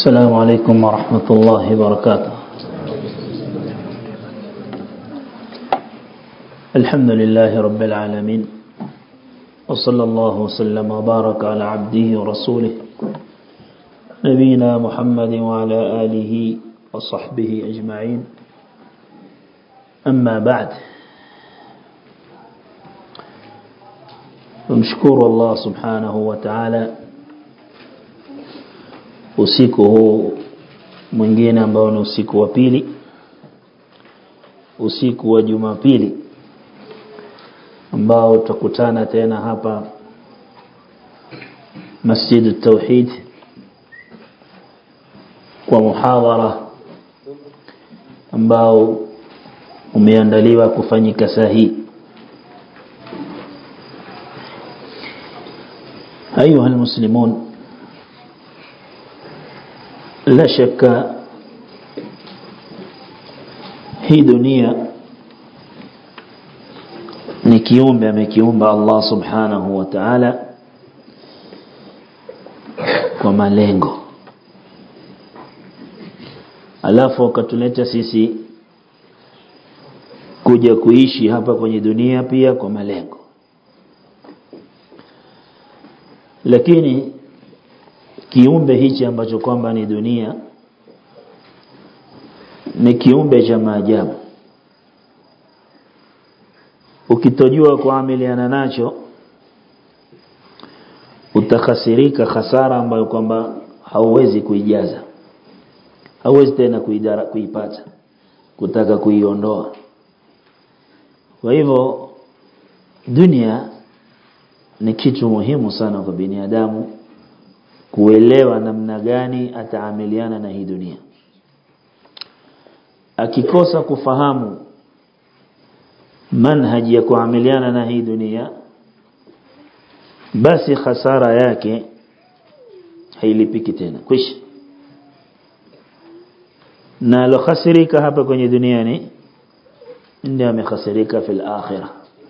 السلام عليكم ورحمة الله وبركاته. الحمد لله رب العالمين، وصلى الله وسلم وبارك على عبده ورسوله نبينا محمد وعلى آله وصحبه أجمعين. أما بعد، نشكر الله سبحانه وتعالى usiku huu mwingine ambao ni usiku wa pili, usiku wa Jumapili, ambao tutakutana tena hapa Masjid at-Tauhid kwa muhadhara ambao umeandaliwa kufanyika sahihi. أيها المسلمون، لا شك hii dunia ni kiumbe amekiumba Allah subhanahu wa ta'ala kwa malengo, alafu akatuleta sisi kuja kuishi hapa kwenye dunia pia kwa malengo. Lakini kiumbe hichi ambacho kwamba ni dunia ni kiumbe cha maajabu. Ukitojua kuamiliana nacho utakhasirika khasara ambayo kwamba hauwezi kuijaza, hauwezi tena kuipata, kutaka kuiondoa. Kwa hivyo dunia ni kitu muhimu sana kwa binadamu kuelewa namna gani ataamiliana na hii dunia. Akikosa kufahamu manhaji ya kuamiliana na hii dunia, basi khasara yake hailipiki tena, kwisha. Na lo khasirika hapa kwenye dunia ndio amekhasirika fil akhirah.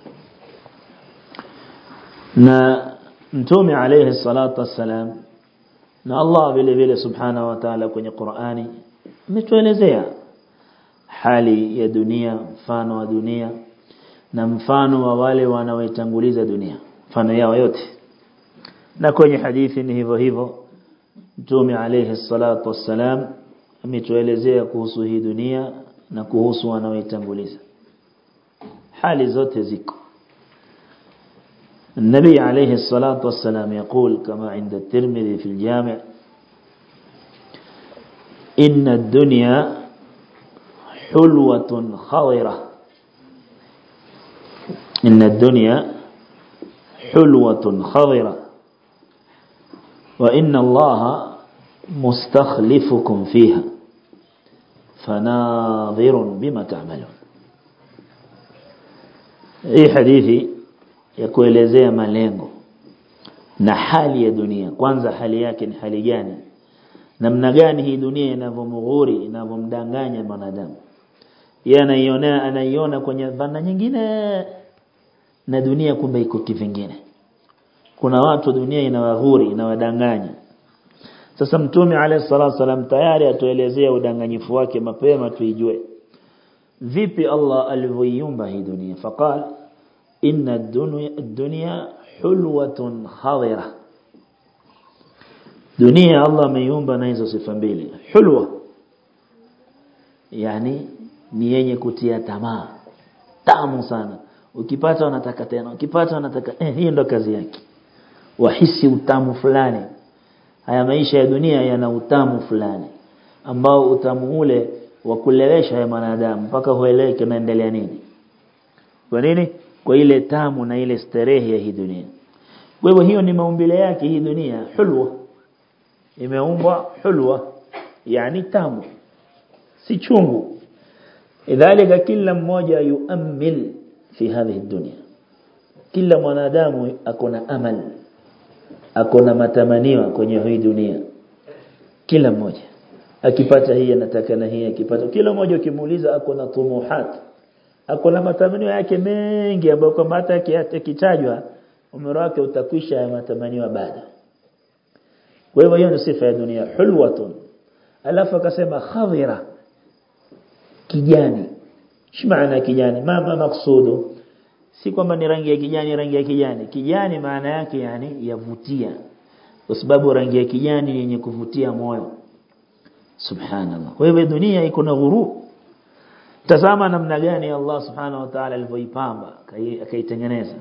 Na Mtume alayhi salatu wassalam na Allah vile vile subhanahu wa ta'ala kwenye Qur'ani ametuelezea hali ya dunia, mfano wa dunia na mfano wa wale wanaoitanguliza dunia, mfano yao yote. Na kwenye hadithi ni hivyo hivyo, Mtume alayhi salatu wassalam ametuelezea kuhusu hii dunia na kuhusu wanaoitanguliza. Hali zote ziko. النبي عليه الصلاة والسلام يقول كما عند الترمذي في الجامع: إن الدنيا حلوة خضرة، إن الدنيا حلوة خضرة، وإن الله مستخلفكم فيها فناظر بما تعملون. hii hadithi ya kuelezea malengo na hali ya dunia. Kwanza hali yake ni hali gani, namna gani hii dunia inavyomughuri, inavyomdanganya mwanadamu. Yeye anaiona kwenye dhana nyingine na dunia kumbe iko kivingine. Kuna watu dunia inawaghuri, inawadanganya. Sasa Mtume alayhi salatu wasallam tayari atuelezea udanganyifu wake mapema tuijue vipi Allah alivyoiumba hii dunia. Faqala إن الدنيا حلوة خضرة. dunia Allah ameiumba na hizo sifa mbili. Hulwa yani ni yenye kutia tamaa, tamu sana. Ukipata unataka tena, ukipata unataka hiyo ndo kazi yake. Wahisi utamu fulani. Haya maisha ya dunia yana utamu fulani ambao utamu ule wa kulewesha ya mwanadamu mpaka hueleweke naendelea nini. Kwa nini? Kwa ile tamu na ile starehe ya hii dunia. Kwa hivyo hiyo ni maumbile yake hii dunia, hulwa. Imeumbwa hulwa, yani tamu, si chungu. Idhalika kila mmoja yuammil fi hadhihi dunya. Kila mwanadamu akona amal, akona matamanio kwenye hii dunia. Kila mmoja akipata hii anataka na hii, akipata. Kila mmoja ukimuuliza akona tumuhat, akona matamanio yake mengi ambayo kama hata kitajwa umri wake utakwisha ya matamanio baada. Kwa hivyo hiyo ni sifa ya dunia, hulwatun alafu akasema khadira, kijani. Maana kijani ma maksudu si kwamba ni rangi ya kijani. Kijani maana yake yani yavutia, kwa sababu rangi ya kijani ni yenye kuvutia moyo. Subhanallah. Kwa hivyo dunia iko na ghurur. Tazama namna gani Allah subhanahu wa ta'ala alivyoipamba akaitengeneza.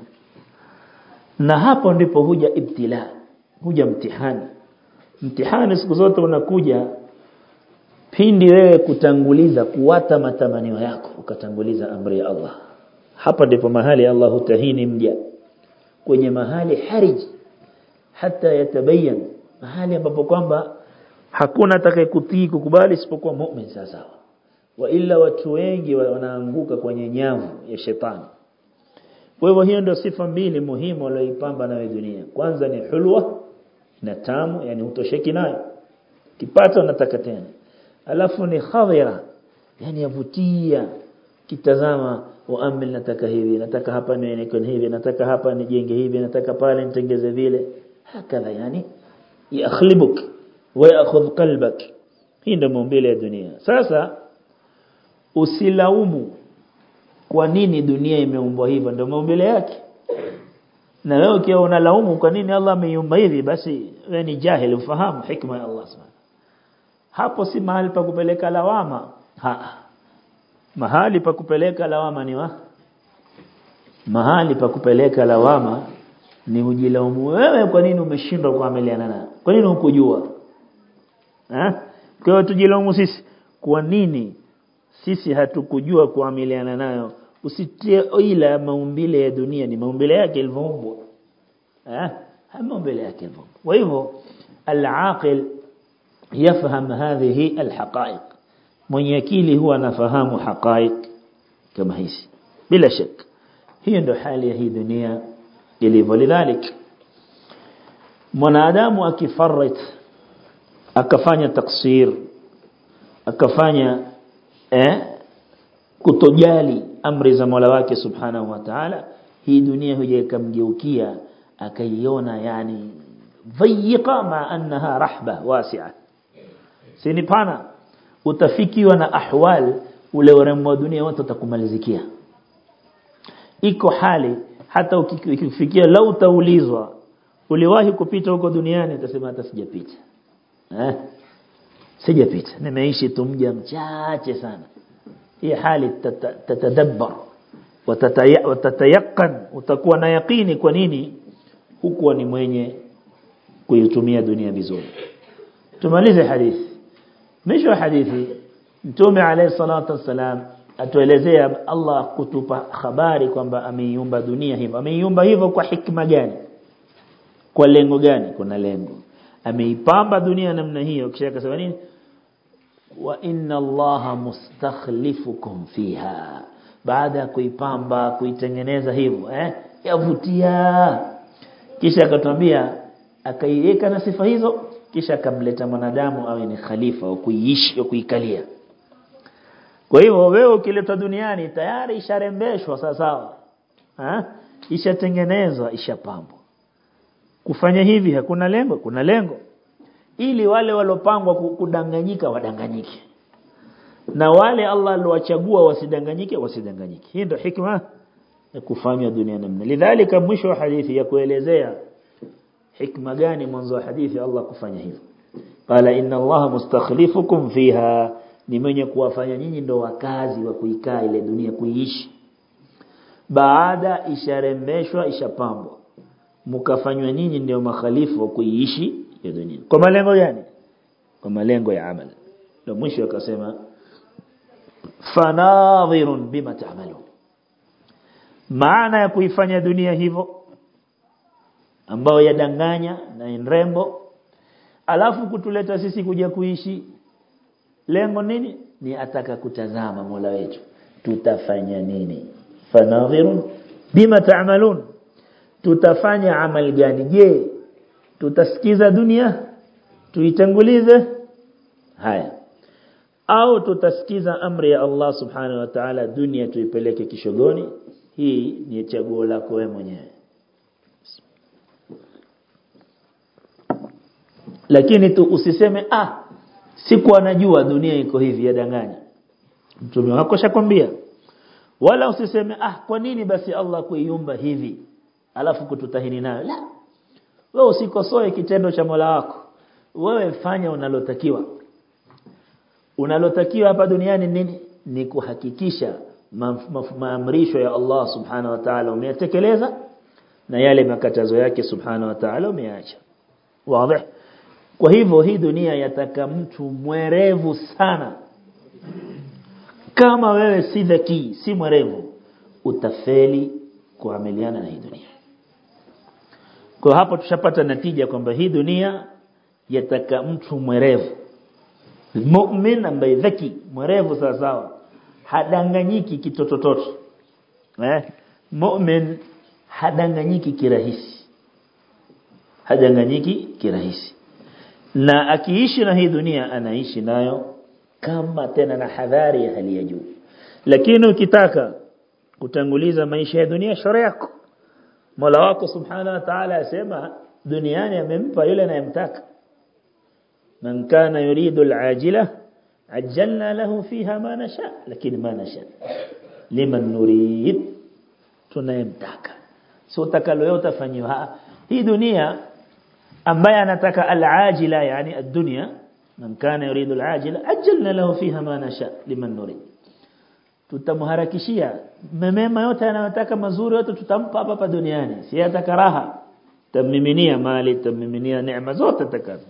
Na hapo ndipo huja ibtila, huja mtihani. Mtihani siku zote unakuja pindi wewe kutanguliza kuwata matamanio yako, ukatanguliza amri ya Allah. Hapa ndipo mahali Allah hutahini mja, kwenye mahali harij hata yatabayan, mahali ambapo kwamba hakuna atakayekutii kukubali isipokuwa mu'min sawa. Wa illa watu wengi wanaanguka kwenye nyavu ya shetani. Kwa hivyo hiyo ndio sifa mbili muhimu aliyoipamba nayo dunia. Kwanza ni hulwa na tamu, yani utosheki nayo, kipata unataka tena. Alafu ni khadira, yani yavutia, kitazama uamil, nataka hivi, nataka hapa niko hivi, nataka hapa nijenge hivi, nataka pale nitengeze vile, hakadha, yani yakhlibuk wa ya'khudh qalbak. Hii ndio maumbile ya dunia. Sasa usilaumu kwa nini dunia imeumbwa hivyo, ndio maumbile yake. Na wewe ukiwa unalaumu kwa nini Allah ameumba hivi, basi wewe ni jahil, ufahamu hikma ya Allah subhanahu. Hapo si mahali pa kupeleka lawama. Mahali pa kupeleka lawama ni mahali pa kupeleka lawama ni ujilaumu wewe, kwa nini umeshindwa kuamiliana nayo, kwa nini hukujua. Kwa hiyo tujilaumu sisi, kwa nini sisi hatukujua kuamiliana nayo. Usitie ila maumbile ya dunia ni maumbile yake ilivoumbwa, maumbile yake ilivoumbwa. Kwa hivyo al-aqil يفهم هذه الحقائق, mwenye akili huwa anafahamu haqaiq kama hizi bila shaka. Hiyo ndio hali ya hii dunia ilivyo. Lidhalik mwanadamu akifarrit, akafanya taksir, akafanya kutojali amri za Mola wake subhanahu wa ta'ala, hii dunia huja ikamgeukia akaiona yani dhayiqa ma annaha rahba wasi'a. Sini pana, utafikiwa na ahwal, ule urembo wa dunia wote utakumalizikia. Iko hali hata ukifikia, lau utaulizwa uliwahi kupita huko duniani, utasema hata sijapita. Sijapita, nimeishi tu muda mchache sana. Hii hali tatadabbar watatayaqan, utakuwa na yaqini kwa nini hukuwa ni mwenye kuitumia dunia vizuri. Tumalize hadithi. Mwisho wa hadithi, Mtume alayhi salatu wasalam atuelezea Allah kutupa habari kwamba ameiumba dunia hivyo. Ameiumba hivyo kwa hikma gani? Kwa lengo gani? Kuna lengo. Ameipamba dunia namna hiyo, kisha akasema nini? Wa inna Allaha mustakhlifukum fiha. Baada ya kuipamba, kuitengeneza hivyo, yavutia. Kisha akatwambia, akaiweka na sifa hizo, kisha akamleta mwanadamu awe ni khalifa wa kuiishi, wa kuikalia. Kwa hivyo wewe ukiletwa duniani tayari isharembeshwa sawa, ishatengenezwa, ishapambwa. Kufanya hivi hakuna lengo, kuna lengo ili wale walopangwa kudanganyika wadanganyike, na wale Allah aliowachagua wasidanganyike. Hii ndio hikma ya kufanya dunia namna. Lidhalika mwisho wa hadithi ya kuelezea hikma gani mwanzo wa hadithi Allah kufanya hivyo, qala inna Allaha mustakhlifukum fiha, ni mwenye kuwafanya nyinyi ndio wakazi wa kuikaa ile dunia, kuiishi. Baada isharembeshwa, ishapambwa, mkafanywa nyinyi ndio makhalifu wa kuiishi ya dunia. Kwa malengo gani? Kwa malengo ya amal. Ndio mwisho akasema fanadhirun bima ta'malun. Maana ya kuifanya dunia hivyo ambao yadanganya na nrembo, alafu kutuleta sisi kuja kuishi, lengo nini? Ni ataka kutazama Mola wetu tutafanya nini. Fanadhirun bima ta'malun, tutafanya amal gani? Je, tutasikiza dunia tuitangulize haya, au tutasikiza amri ya Allah subhanahu wa ta'ala, dunia tuipeleke kishogoni? Hii ni chaguo lako wewe mwenyewe. Lakini tu usiseme siku anajua dunia iko hivi yadanganya. Mtume wako shakwambia. Wala usiseme kwa nini basi Allah kuiumba hivi alafu kututahini nayo. La. Wewe usikosoe kitendo cha Mola wako. Wewe fanya unalotakiwa. Unalotakiwa hapa duniani nini? Ni kuhakikisha maamrisho ya Allah subhanahu wa ta'ala umeyatekeleza na yale makatazo yake subhanahu wa ta'ala umeacha. Wazi? Kwa hivyo hii dunia yataka mtu mwerevu sana. Kama wewe si dhaki, si mwerevu, utafeli kuamiliana na hii dunia. Kwa hapo tushapata natija kwamba hii dunia yataka mtu mwerevu. Mu'min ambaye dhaki, mwerevu sawa, hadanganyiki kitotototo. Mu'min hadanganyiki kirahisi. Hadanganyiki kirahisi. Na akiishi na hii dunia anaishi nayo kama tena na hadhari ya hali ya juu. Lakini ukitaka kutanguliza maisha ya dunia shauri yako. Mola wako subhanahu wa ta'ala asema duniani amempa yule anayemtaka. Man kana yuridu al-ajila ajjalna lahu fiha ma nasha, lakini ma nasha liman nurid, tunayemtaka. So utakalo yote utafanywa. Hii dunia ambaye anataka al-ajila yani ad-dunya, man kana yuridu al-ajila ajjalna lahu fiha ma nasha liman nurid, tutamharakishia mema yote anayotaka mazuri yote tutampa hapa duniani. Si ataka raha, tamiminia mali, tamiminia neema zote atakazo.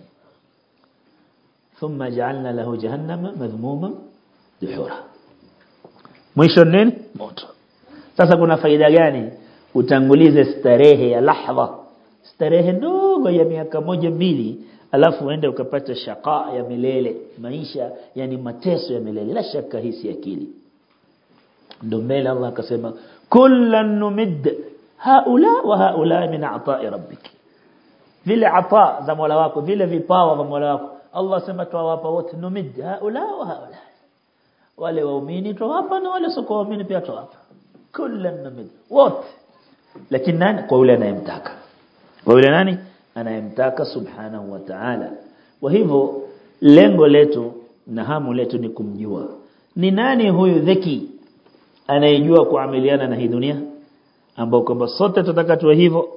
Thumma ja'alna lahu jahannama madhmuma duhura, mwisho nini? Moto. Sasa kuna faida gani utangulize starehe ya lahadha, starehe ndogo ya miaka 1-2, alafu uende ukapata shaqa ya milele, maisha yani mateso ya milele? La shaka hii si akili. Ndio mbele Allah akasema kullan numid haula wa haula min ata'i rabbik, vile ata za Mola wako, vile vipawa vya Mola wako Allah sema tuwapa wote, numid haula wa haula, wale waumini tuwapa na wale sio waumini pia tuwapa, kullan numid wote. Lakini nani? Kwa yule anayemtaka. Kwa yule nani? Anayemtaka subhanahu wa ta'ala. Kwa hivyo lengo letu na hamu letu ni kumjua ni nani huyu dhaki anayejua kuamiliana na hii dunia, ambao kwamba sote tutaka tuwe hivyo.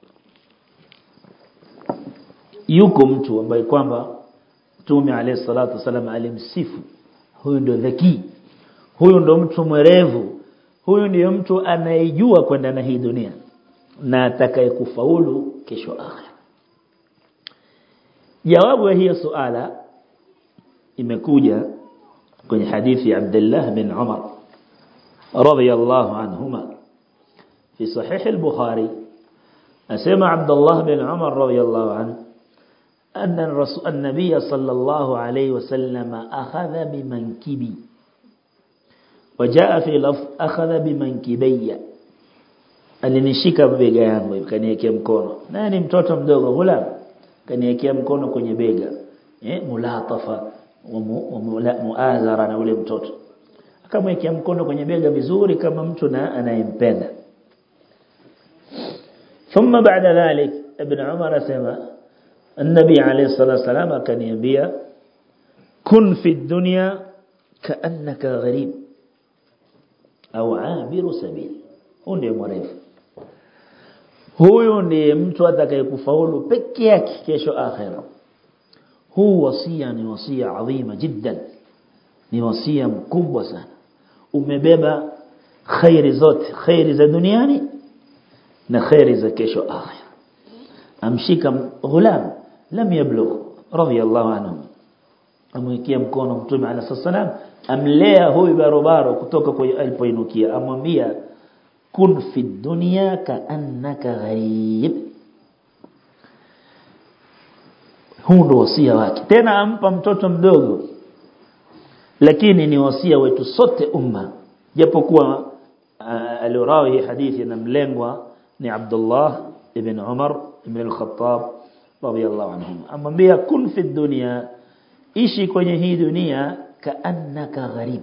Yuko mtu ambaye kwamba Mtume alayhi salatu wasallam alimsifu, huyu ndio dhaki, huyu ndio mtu mwerevu, huyu ndio mtu anayejua kwenda na hii dunia na atakayekufaulu kesho akhira. Jawabu ya hiyo suala imekuja kwenye hadithi ya Abdullah bin Umar radiyallahu anhuma fi sahih al-Bukhari. Asema Abdullah bin Umar radiyallahu anhu أن النبي صلى الله عليه وسلم أخذ بمنكبي, وجاء في لفظ أخذ بمنكبي, alinishika bega yangu kaniwekea mkono. Nani? Mtoto mdogo ghulam, kaniwekea mkono kwenye bega, mulatafa wa muazara na ule mtoto, akamwekea mkono kwenye bega vizuri kama mtu na anayempenda. Thumma ba'da dhalik ibn Umar asema النبي عليه الصلاة والسلام كان يبيا كن في الدنيا كأنك غريب أو عابر سبيل. Ndiye mrefu huyo, ndiye mtu atakayekufaulu peke yake kesho akhira. Huu wasia ni wasia adhima jiddan, ni wasia mkubwa sana, umebeba khairi zote, khairi za duniani na khairi za kesho akhira. Amshika ghulam lam yablugh radiyallahu anhu, amwekea mkono Mtume alayhi salam, amlea huyu barobaro kutoka kwa alipoinukia, amwambia kun fi dunya kaannaka gharib. Huu ndo wasia wake, tena ampa mtoto mdogo, lakini ni wasia wetu sote umma, japokuwa alirawi hadithi na mlengwa ni Abdullah ibn Umar ibn al-Khattab radiyallahu anhum. Amwambia kun fi dunya, ishi kwenye hii dunia, kaannaka gharib,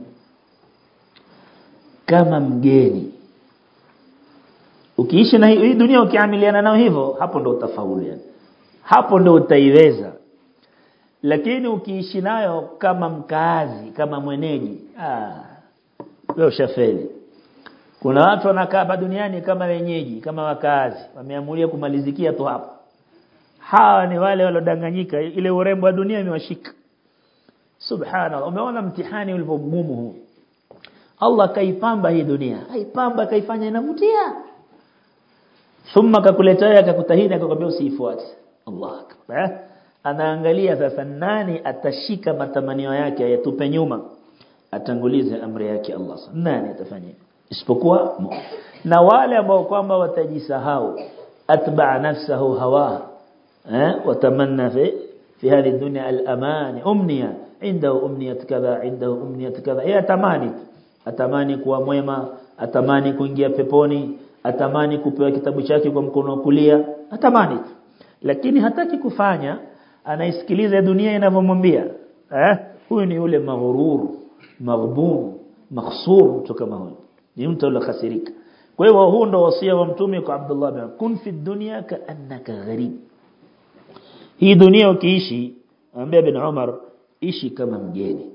kama mgeni. Ukiishi na hii dunia ukiamiliana nao hivyo, hapo ndo utafaulu, yani hapo ndo utaiweza. lakini ukiishi nayo kama mkaazi, kama mwenyeji, wewe ushafeli. Kuna watu wanakaa hapa duniani kama wenyeji, kama wakaazi, wameamulia kumalizikia tu hapa. Hawa ni wale walodanganyika, ile urembo wa dunia imewashika. Subhanallah, umeona mtihani ulivyogumu huu. Allah kaipamba hii dunia, haipamba kaifanya inavutia. Thumma kakuletea akakutahini akakwambia usiifuate. Allah akbar. Anaangalia sasa nani atashika matamanio yake ayatupe nyuma, atangulize amri yake Allah. Nani atafanya? Isipokuwa na wale ambao kwamba watajisahau, atba'a nafsahu hawa, watamanna fi hadhi dunya al-aman, umniya indahu umniyat kadha, indahu umniyat kadha. Atamani kuwa mwema, atamani kuingia peponi, atamani kupewa kitabu chake kwa mkono wa kulia, atamani, lakini hataki kufanya. Anaisikiliza dunia inavyomwambia. Huyu ni yule maghrur, maghbun, makhsur, mtu kama huyo ni mtu aliyekasirika. Kwa hivyo huu ndo wasia wa mtume kwa Abdullah bin, kun fi dunya ka'annaka gharib. Hii dunia ukiishi, anambia bin Umar, ishi kama mgeni.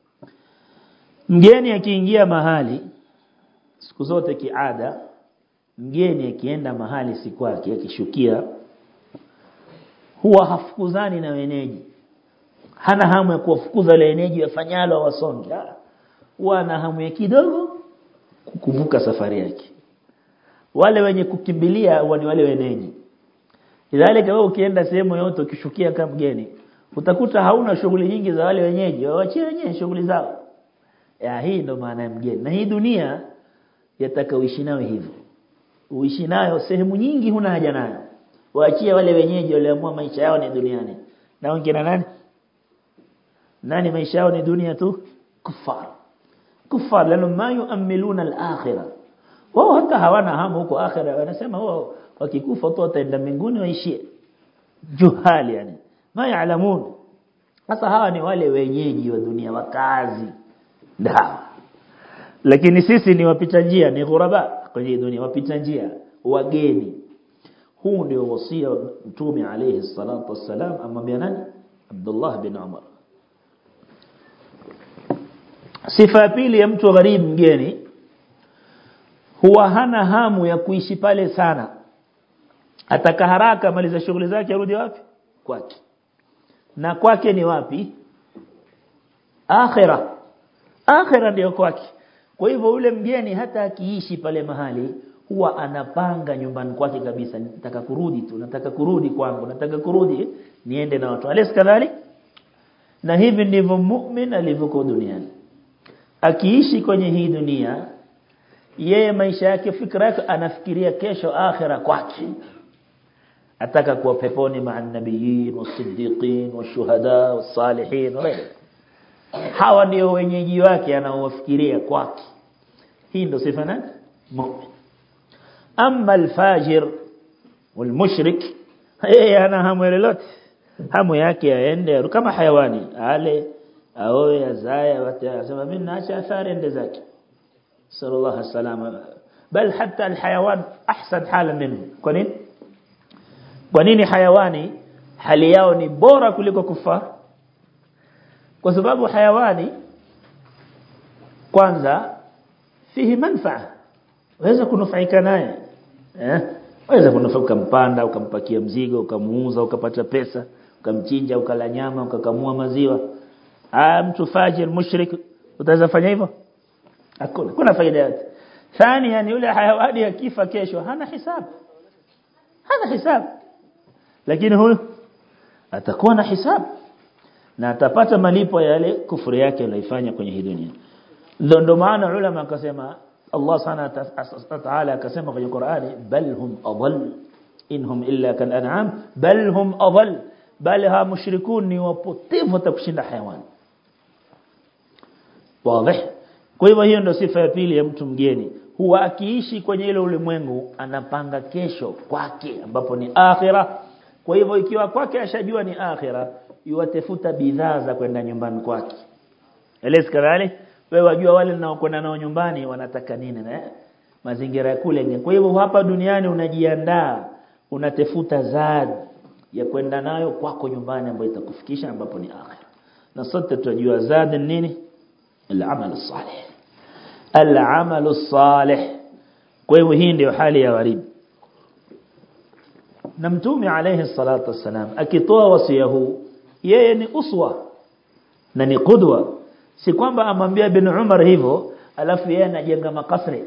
Mgeni akiingia mahali, siku zote kiada, mgeni akienda mahali si kwake, akishukia, huwa hafukuzani na wenyeji. Hana hamu ya kuwafukuza wale wenyeji wafanyalo wasonge. Huwa ana hamu ya kidogo kuvuka safari yake. Wale wenye kukimbilia huwa ni wale wenyeji. Idhalika wewe ukienda sehemu yote ukishukia kama mgeni, utakuta hauna shughuli nyingi za wale wenyeji, waachie wenyewe shughuli zao. Hii ndo maana ya mgeni. Na hii dunia yataka uishi nayo hivyo. Uishi nayo sehemu nyingi huna haja nayo. Waachie wale wenyeji walioamua maisha yao ni duniani. Na wengine nani maisha yao ni dunia tu? Kufar lano ma yuamiluna al-akhirah. Wao hata hawana hamu huko akhirah, wanasema wao wakikufa tu wataenda mbinguni waishie. Juhali yani, ma yaalamun. Sasa hawa ni wale wenyeji wa dunia, wakazi. Lakini sisi ni wapita njia, ni ghuraba kwenye dunia, wapita njia, wageni. Huu ndio wasia Mtume alayhi salatu wassalam amwambia nani? Abdullah bin Umar. Sifa ya pili ya mtu gharib, mgeni, huwa hana hamu ya kuishi pale sana. Ataka haraka maliza shughuli zake arudi wapi? Kwake. Na kwake ni wapi? Akhirah ndio kwake. Kwa hivyo ule mgeni hata akiishi pale mahali, huwa anapanga nyumbani kwake kabisa, nataka kurudi tu, nataka kurudi kwangu, nataka kurudi niende na watu. Alis kadhalik. Na hivi ndivyo mu'min alivyokuwa duniani. Akiishi kwenye hii dunia, yeye maisha yake, fikra yake anafikiria kesho akhira kwake. Ataka kuwa peponi ma'a an-nabiyyin was-siddiqin wash-shuhada was-salihin. Hawa ndio wenyeji wake anaowafikiria kwake. Hii ndio sifa ya mu'min. Amma al-fajir wal-mushrik, yeye ana hamu lolote. Hamu yake aende kama hayawani, ale aoe azae, watasema mimi naacha athari ende zake. Sallallahu alaihi wasallam. Bal hatta al-hayawan ahsan hala minhu. Kwa nini hayawani hali yao ni bora kuliko kufar? Kwa sababu hayawani kwanza fihi manfaa, waweza kunufaika naye. Waweza kunufaika, mpanda ukampakia mzigo, ukamuuza ukapata pesa, ukamchinja ukala nyama, ukakamua maziwa. Mtu fajir mushrik utaweza fanya hivyo? Hakuna, kuna faida yote. Thani, yani yule hayawani akifa kesho hana hisabu. Lakini huyu atakuwa na hisabu na atapata malipo ya yale kufuri yake aliyofanya kwenye hii dunia. Ndio maana ulama akasema, Allah Subhanahu wa ta'ala akasema kwenye Qur'ani, bal hum adall inhum illa kal an'am bal hum adall, bal ha mushrikun ni wapotevu watakushinda hayawani. Wazi. Kwa hivyo hiyo ndio sifa ya pili ya mtu mgeni. Huwa akiishi kwenye ile ulimwengu anapanga kesho kwake ambapo ni akhira. Kwa hivyo ikiwa kwake ashajua ni akhira, yuatafuta bidhaa za kwenda nyumbani kwake. Elezi kadhalik, wewe wajua wale ninaokwenda nao nyumbani wanataka nini na mazingira kule. Kwa hivyo hapa duniani unajiandaa, unatafuta zad, ya kwenda nayo kwako nyumbani ambayo itakufikisha ambapo ni akhira. Na sote tunajua zadi nini? Al-amal as-salih. Al-amal as-salih. Kwa hiyo hii ndio hali ya waridi. Na Mtume alayhi salatu wassalam akitoa wasia huu, yeye ni uswa na ni qudwa. Si kwamba amwambia Ibn Umar hivyo alafu yeye anajenga makasri.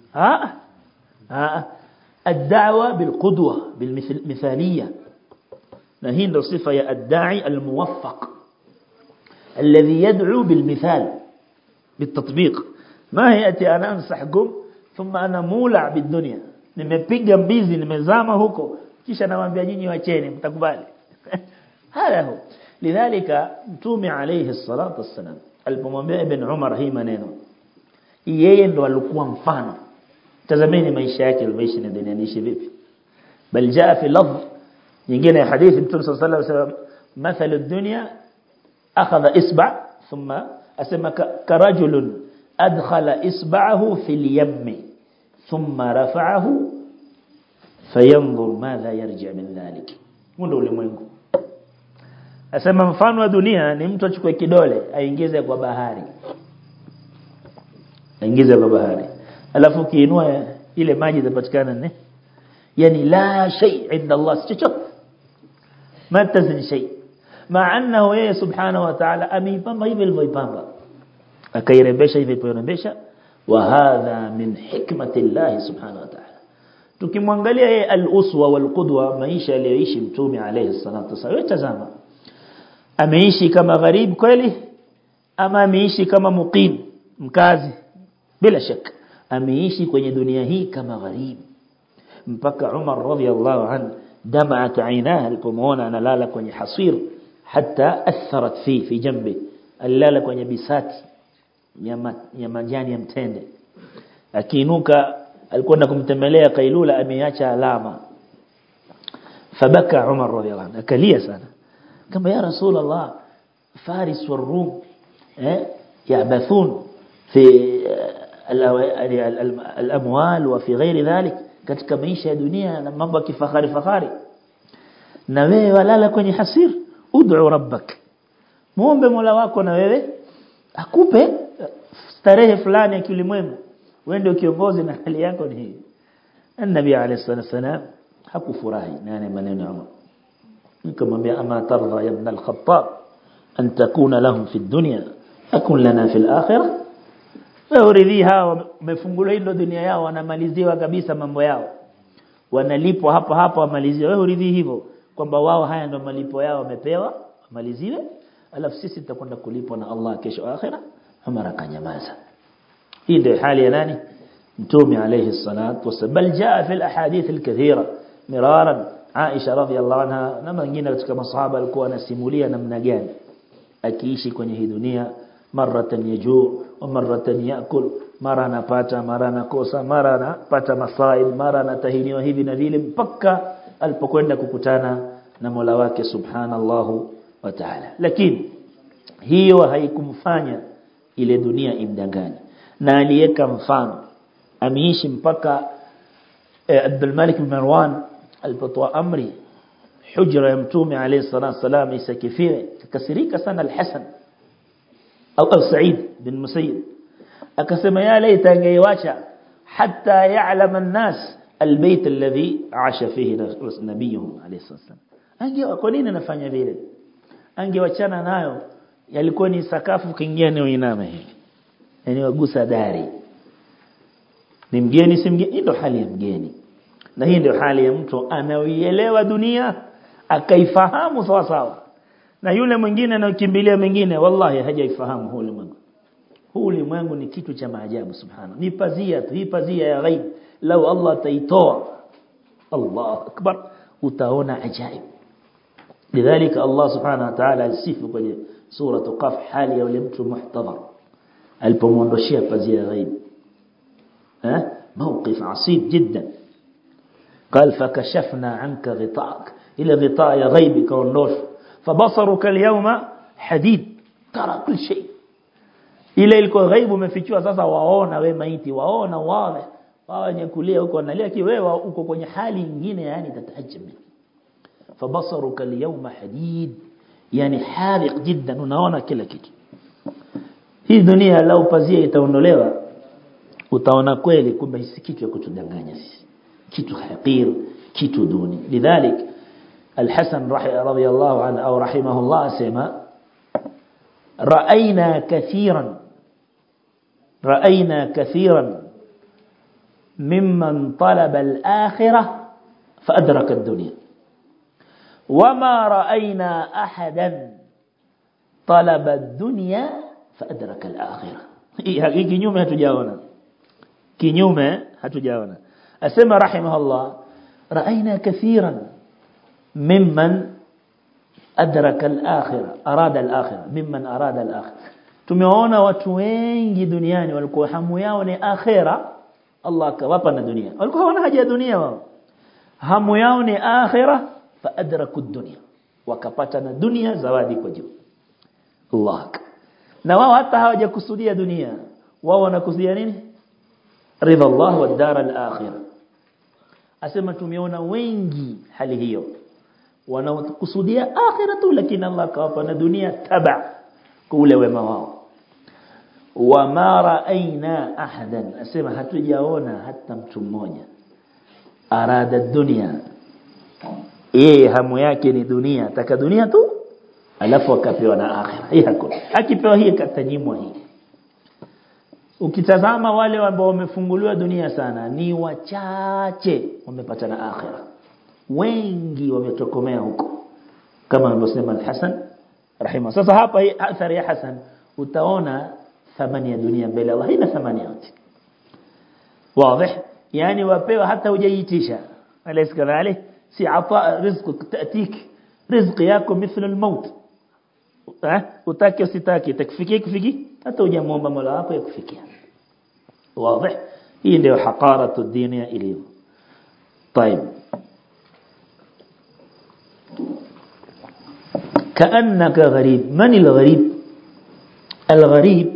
الدعوة بالقدوة بالمثالية. نهين له صفة يا الداعي الموفق الذي يدعو بالمثال بالتطبيق. ما هي أتي أنا أنصحكم ثم أنا مولع بالدنيا nimepiga mbizi nimezama huko kisha nawaambia nyinyi wacheni mtakubali. Haya hu lidhalika Mtume alayhi salatu wassalam alipomwambia Ibn Umar hii maneno, yeye ndo alikuwa mfano. Tazameni maisha yake alivyoishi na dunia niishi vipi. Bal jaa fi lafz nyingine ya hadithi Mtume sallallahu alayhi wasallam, mathalu ad-dunya akhadha isba' thumma asma karajulun adkhala isba'ahu fil yam thumma rafa'ahu fayanzur madha yarji' min dhalik. Mundo ulimwengu asema mfano wa dunia ni mtu achukue kidole aingize kwa bahari, alafu kiinua ile maji yatapatikana nini? Yani la shay inda Allah, chochote ma tazin shay, ma annahu yeye subhanahu wa ta'ala ameipamba hivi alivyoipamba, akairembesha hivi alivyorembesha. Wa hadha min hikmati Allah subhanahu wa ta'ala. Tukimwangalia yeye al-uswa wal-qudwa, maisha aliyoishi Mtume alayhi salatu wasallam, tazama ameishi kama gharib kweli ama ameishi kama muqim mkazi? Bila shaka ameishi kwenye dunia hii kama gharib, mpaka Umar radhiyallahu anhu dam'at aynaha alipomuona analala kwenye hasir hatta atharat fi jambi, alala kwenye bisati ya majani ya mtende. Akiinuka alikwenda kumtembelea kailula, ameacha alama. Fabaka Umar radhiyallahu anhu, akalia sana kama ya Rasulullah, Faris wa Rum yabathun fi al-amwal wa fi ghairi dhalik, katika maisha ya dunia na mambo ya kifahari, na wewe walala kwenye hasir. Ud'u rabbak, muombe Mola wako na wewe akupe starehe fulani ya kilimwengu, wewe ndio kiongozi na hali yako ni hii. An-Nabii alayhi salatu wasalam hakufurahi na maneno ya Umar, nikamwambia ama tardha ya ibn al-Khattab an takuna lahum fi dunya akun lana fi al-akhirah. Wauridhi hao wamefunguliwa ndio dunia yao, wanamaliziwa kabisa mambo yao, wanalipwa hapa wamaliziwe. Wewe uridhi hivyo kwamba wao haya ndio malipo yao wamepewa maliziwe, alafu sisi tutakwenda kulipwa na Allah kesho akhira? Umar akanyamaza. Hii ndio hali ya nani? Mtume alayhi salatu wasallam. Bal jaa fi al-ahadith al-kathira miraran, Aisha radhiyallahu anha na wengine katika masahaba alikuwa anasimulia namna gani akiishi kwenye hii dunia. Maratan yajuu wa maratan yakul, mara anapata mara anakosa, mara anapata masaib, mara anatahiniwa hivi na vile, mpaka alipokwenda kukutana na Mola wake subhanallahu wa ta'ala. Lakini hiyo haikumfanya ile dunia imdanganye, na aliweka mfano. Ameishi mpaka Abdul Malik bin Marwan alipotoa amri hujra ya Mtume alayhi salatu wasalam isakifiwe, kasirika sana al-Hasan au Sa'id bin Musayyib, akasema ya laita angeiacha hatta ya'lam an-nas al-bayt alladhi 'asha fihi nabiyuhum alayhi salatu wasalam. Kwa nini anafanya vile? Angewachana nayo, yalikuwa ni sakafu kiingia ni uiname hivi, yani wagusa dari. Ni mgeni si mgeni, ndio hali ya mgeni. Na hii ndio hali ya mtu anaoielewa dunia akaifahamu sawa sawa, na yule mwingine anayokimbilia mwingine wallahi hajaifahamu huu ulimwengu. Huu ulimwengu ni kitu cha maajabu subhanahu, ni pazia tu, hii pazia ya ghaib. Lau Allah taitoa, Allahu akbar, utaona ajaib. Lidhalika Allah subhanahu wa ta'ala asifu kwenye sura Qaf hali ya yule mtu muhtadhar alipomuondoshia pazia ya ghaib. موقف عصيب جدا. قال فكشفنا عنك غطاءك إلى غطاء غيبك والنور فبصرك اليوم حديد ترى كل شيء. ile ilikuwa ghaibu umefichua, sasa waona wewe maiti, waona wawe wenye kulia huko analia, wewe uko kwenye hali nyingine, yani tatahajjab. fabasaruka al-yawma hadid, yani hariq jiddan, unaona kila kitu. Hii dunia lau pazia itaondolewa utaona kweli kumbe hisi kitu ya kutudanganya sisi, kitu haqir, kitu duni. Lidhalik Al-Hasan radhiyallahu anhu au rahimahullah asema رأينا كثيرا ممن طلب الآخرة فأدرك الدنيا وما رأينا أحدا طلب الدنيا فأدرك الآخرة. هي kinyume hatujaona. Asema rahimahullah رأينا كثيرا ممن أدرك الآخرة أراد الآخرة ممن أراد الآخرة. Tumeona watu wengi duniani walikuwa hamu yao ni akhira, Allah akawapa na dunia. Walikuwa hawana haja ya dunia wao, hamu yao ni akhira, fa adraku dunya, wakapata na dunia zawadi kwa juu. Allah. Na wao hata hawajakusudia dunia, wao wanakusudia nini? Ridha Allah wa dar al-akhirah. Asema tumeona wengi hali hiyo, wanakusudia akhira tu, lakini Allah akawapa na dunia taba kule wema wao. Wama ra'ayna ahadan, asema hatujaona hata mtu mmoja arada dunia, yeye hamu yake ni dunia, taka dunia tu, alafu akapewa na akhira. Hii hakuna, akipewa hii katanyimwa hii. Ukitazama wale ambao wamefunguliwa dunia sana ni wachache wamepata na akhira, wengi wametokomea huko, kama alivyosema Al-Hasan rahimah. Sasa hapa hii athari ya Hasan utaona thamani ya dunia mbele Allah haina thamani yote. Wazi? Yani wapewa hata hujaitisha. Alaysa kadhalik? Si ata rizqu ta'tik, rizqi yako mithlu al-maut. Utaki usitaki takfiki hata hujamuomba Mola wako yakufikia. Wazi? Hii ndio haqaratu dunia ilivyo. طيب كأنك غريب. من الغريب؟ الغريب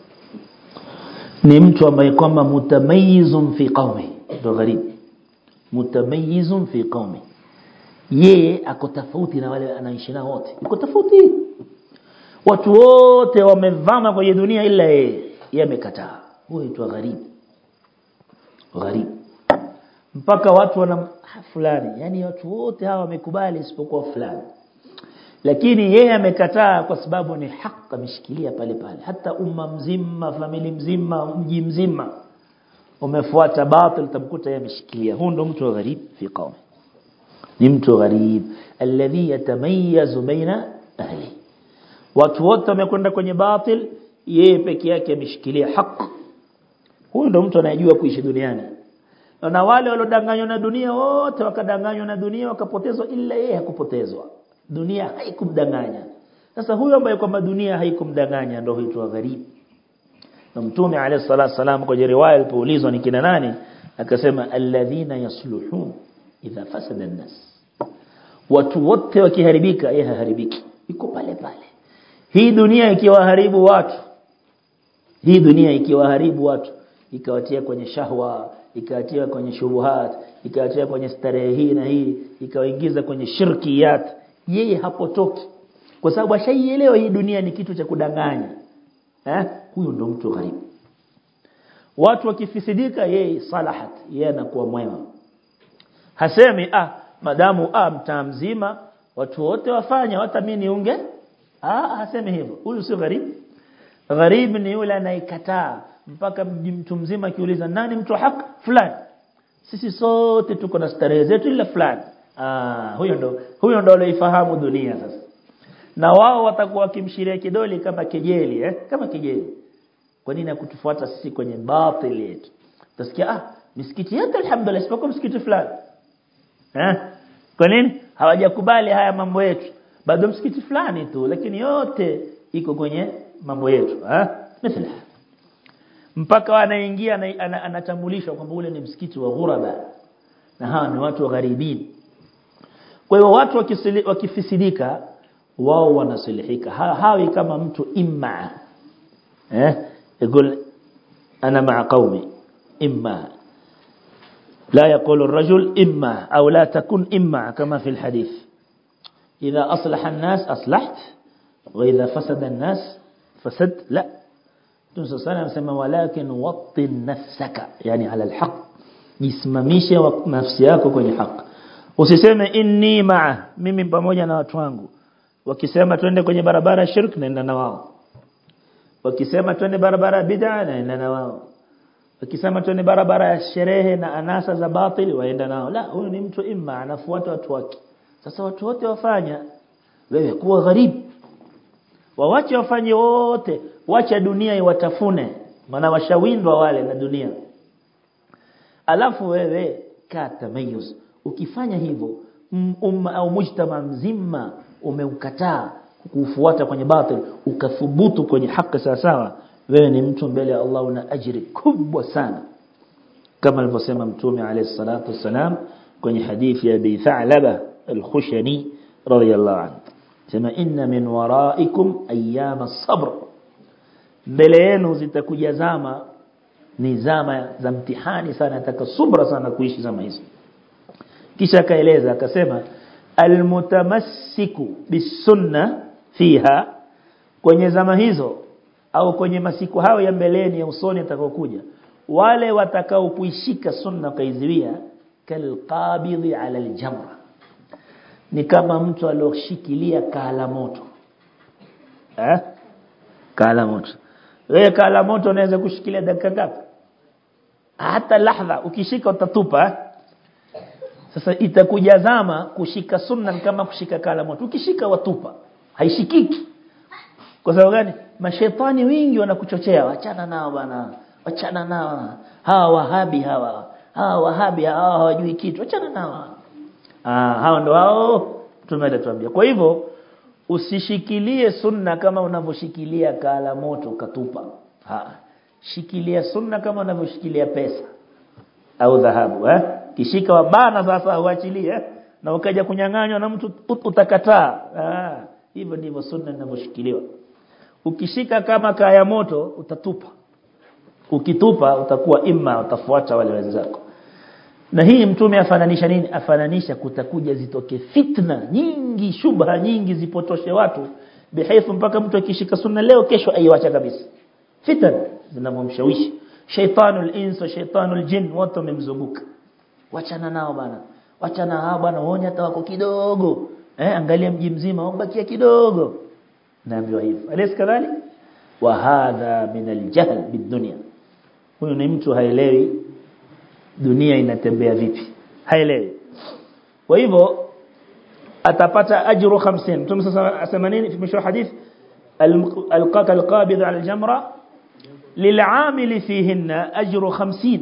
ni mtu ambaye kwamba mutamayizun fi qaumi. Ndio gharib, mutamayizun fi qaumi, yeye ako tofauti na wale anaishi nao wote, yuko tofauti. Watu wote wamevama kwenye dunia ila yeye amekataa. Huyo ni gharib. Gharib mpaka watu wana fulani, yani watu wote hawa wamekubali isipokuwa fulani, lakini yeye amekataa kwa sababu ni haki ameshikilia pale pale. Hata umma mzima, familia mzima, mji mzima umefuata batil, tamkuta yeye ameshikilia. Huyo ndo mtu gharib fi qaumi, ni mtu gharib alladhi yatamayyazu baina ahli. Watu wote wamekwenda kwenye batil, yeye peke yake ameshikilia haki. Huyo ndo mtu anayejua kuishi duniani. Na wale waliodanganywa na dunia wote wakadanganywa na dunia wakapotezwa, ila yeye hakupotezwa, dunia haikumdanganya. Sasa huyo ambaye kwamba dunia haikumdanganya ndio huitwa gharib. Na Mtume alayhi salatu wasalam kwa riwaya alipoulizwa ni kina nani, akasema alladhina yasluhun idha fasada an-nas. Watu wote wakiharibika yeye haharibiki, iko pale pale. Hii dunia ikiwaharibu watu, hii dunia ikiwaharibu watu, ikawatia kwenye shahwa, ikawatia kwenye shubuhat, ikawatia kwenye starehe hii na hii, ikawaingiza kwenye shirkiyat, yeye hapotoki kwa sababu ashaielewa hii dunia ni kitu cha kudanganya. Huyo ndo mtu gharib. Watu wakifisidika yeye salahat, yeye anakuwa mwema. Hasemi madamu mtaa mzima watu wote wafanya hata mimi niunge, hasemi hivyo. Huyo sio gharib. Gharib ni yule anayekataa mpaka mtu mzima akiuliza nani mtu haki fulani, sisi sote tuko na starehe zetu ila fulani. Huyo ndo alifahamu dunia sasa. Na wao watakuwa wakimshiria kidole kama kejeli, kama kejeli. Kwa nini kutufuata sisi kwenye batil yetu? Utasikia misikiti yote alhamdulillah isipokuwa msikiti fulani. Kwa nini hawajakubali haya mambo yetu? Bado msikiti fulani tu, lakini yote iko kwenye mambo yetu. Mithla mpaka wanaingia anatambulishwa kwamba ule ni msikiti wa ghuraba, na hawa ni watu wa gharibin. Kwa hiyo watu wakifisidika wao wanasilihika, hawi kama mtu imma يقول أنا مع قومي إما لا يقول الرجل إما أو لا تكن إما كما في الحديث idha aslaha an-nas aslaht wa idha fasada an-nas fasad. La, Mtume sana anasema walakin wattin nafsaka, yani ala al-haq, jisimamishe nafsi yako kwenye haki. Usiseme inni ma'a, mimi pamoja na watu wangu. Wakisema twende kwenye barabara ya shirk, naenda na wao. Wakisema twende barabara ya bid'a, naenda na wao. Wakisema twende barabara ya sherehe na anasa za batili, waenda nao. La, huyu ni mtu imma anafuata watu wake. Sasa watu wote wafanya, wewe kuwa gharibu. Waache wafanye wote, wacha dunia iwatafune, maana washawindwa wale na dunia. Alafu wewe katamayuz. Ukifanya hivyo umma au mujtama mzima umeukataa kufuata kwenye batil, ukathubutu kwenye haki sawa, wewe ni mtu mbele ya Allah una ajiri kubwa sana, kama alivyosema Mtume alayhi salatu wasalam kwenye hadithi ya Abi Tha'laba al-Khushani radiyallahu anhu, sema inna min waraikum ayyam as-sabr, mbele yenu zitakuja zama, ni zama za mtihani sana, nataka subra sana kuishi zama hizo. Kisha akaeleza akasema almutamassiku bisunna fiha, kwenye zama hizo au kwenye masiku hayo ya mbeleni ya usoni atakayokuja, wale watakao kuishika sunna kaiziwia, kalqabidhi ala aljamra, ni kama mtu aliyoshikilia kala moto. Kala moto, wewe kala moto unaweza kushikilia dakika ngapi? Hata lahadha ukishika utatupa. Sasa itakuja zama kushika sunna kama kushika kala moto, ukishika watupa, haishikiki. Kwa sababu gani? Mashaitani wengi wanakuchochea, achana nao bana, achana nao, hawa wahabi hawa hawajui kitu, achana nao. Hao ndio hao tumetuambia. Kwa hivyo usishikilie sunna kama unavyoshikilia kala moto katupa. Shikilia sunna kama unavyoshikilia pesa au dhahabu. Kishika wabana sasa uachilie, na ukaja kunyang'anywa na mtu utakataa. Hivyo ndivyo sunna inavyoshikiliwa. Ukishika kama kaya moto utatupa, ukitupa utakuwa imma utafuata wale wenzako. Na hii Mtume afananisha nini? Afananisha kutakuja zitoke fitna nyingi, shubha nyingi zipotoshe watu, bihaifu mpaka mtu akishika sunna leo kesho aiacha kabisa. Fitna zinamomshawishi shaytanul ins wa shaytanul jin, wote wamemzunguka. Wachana nao bana, wachana hao bana, uone hata wako kidogo. Angalia mji mzima ubakia kidogo. Naambiwa hivyo. Alaysa kadhalik? Wa hadha min aljahl bidunya. Huyu ni mtu haelewi dunia inatembea vipi, haelewi. Kwa hivyo atapata ajru 50. Mtume sasa asema nini fi mwisho wa hadith? Alqabid ala aljamra lil'amil fihinna ajru 50.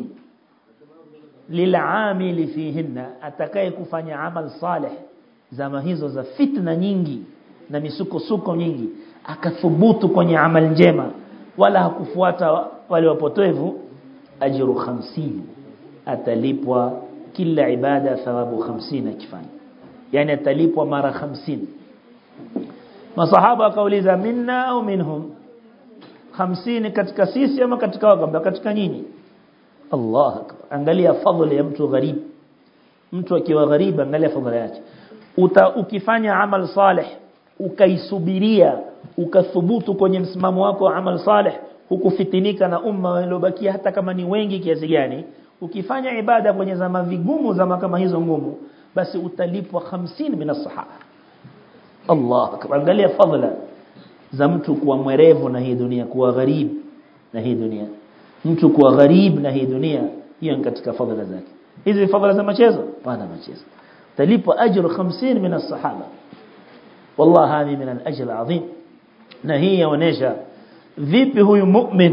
Lil'amil fihinna, atakaye kufanya amal salih zama hizo za fitna nyingi na misukosuko nyingi, akathubutu kwenye amal njema wala hakufuata wale wapotevu, ajru 50, atalipwa kila ibada thawabu 50 akifanya, yani atalipwa mara 50. Masahaba akauliza minna au minhum, 50 katika sisi ama katika wao? Katika nyinyi. Allah akbar. Angalia fadhila ya mtu gharib. Mtu akiwa gharib angalia fadhila yake. Ukifanya amal salih ukaisubiria, ukathubutu kwenye msimamo wako wa amal salih, hukufitinika na umma waliobakia hata kama ni wengi kiasi gani, ukifanya ibada kwenye zama vigumu, zama kama hizo ngumu, basi utalipwa 50 min as-sahaba. Allah akbar. Angalia fadhila za mtu kuwa mwerevu na hii dunia, kuwa gharib na hii dunia. Mtu kuwa gharib na hii dunia, hiyo ni katika fadhila zake. Hizi fadhila za mchezo? Bana mchezo. Talipwa ajru 50 min as-sahaba. Wallahi hadi min al-ajr al-azim. Na hii yaonesha vipi huyu